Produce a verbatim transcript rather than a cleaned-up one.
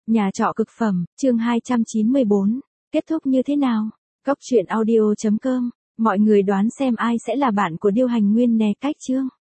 Nhà trọ cực phẩm, chương hai trăm chín mươi bốn. Kết thúc như thế nào? Cóc truyện audio chấm com. Mọi người đoán xem ai sẽ là bạn của Điêu Hành Nguyên nè cách chương.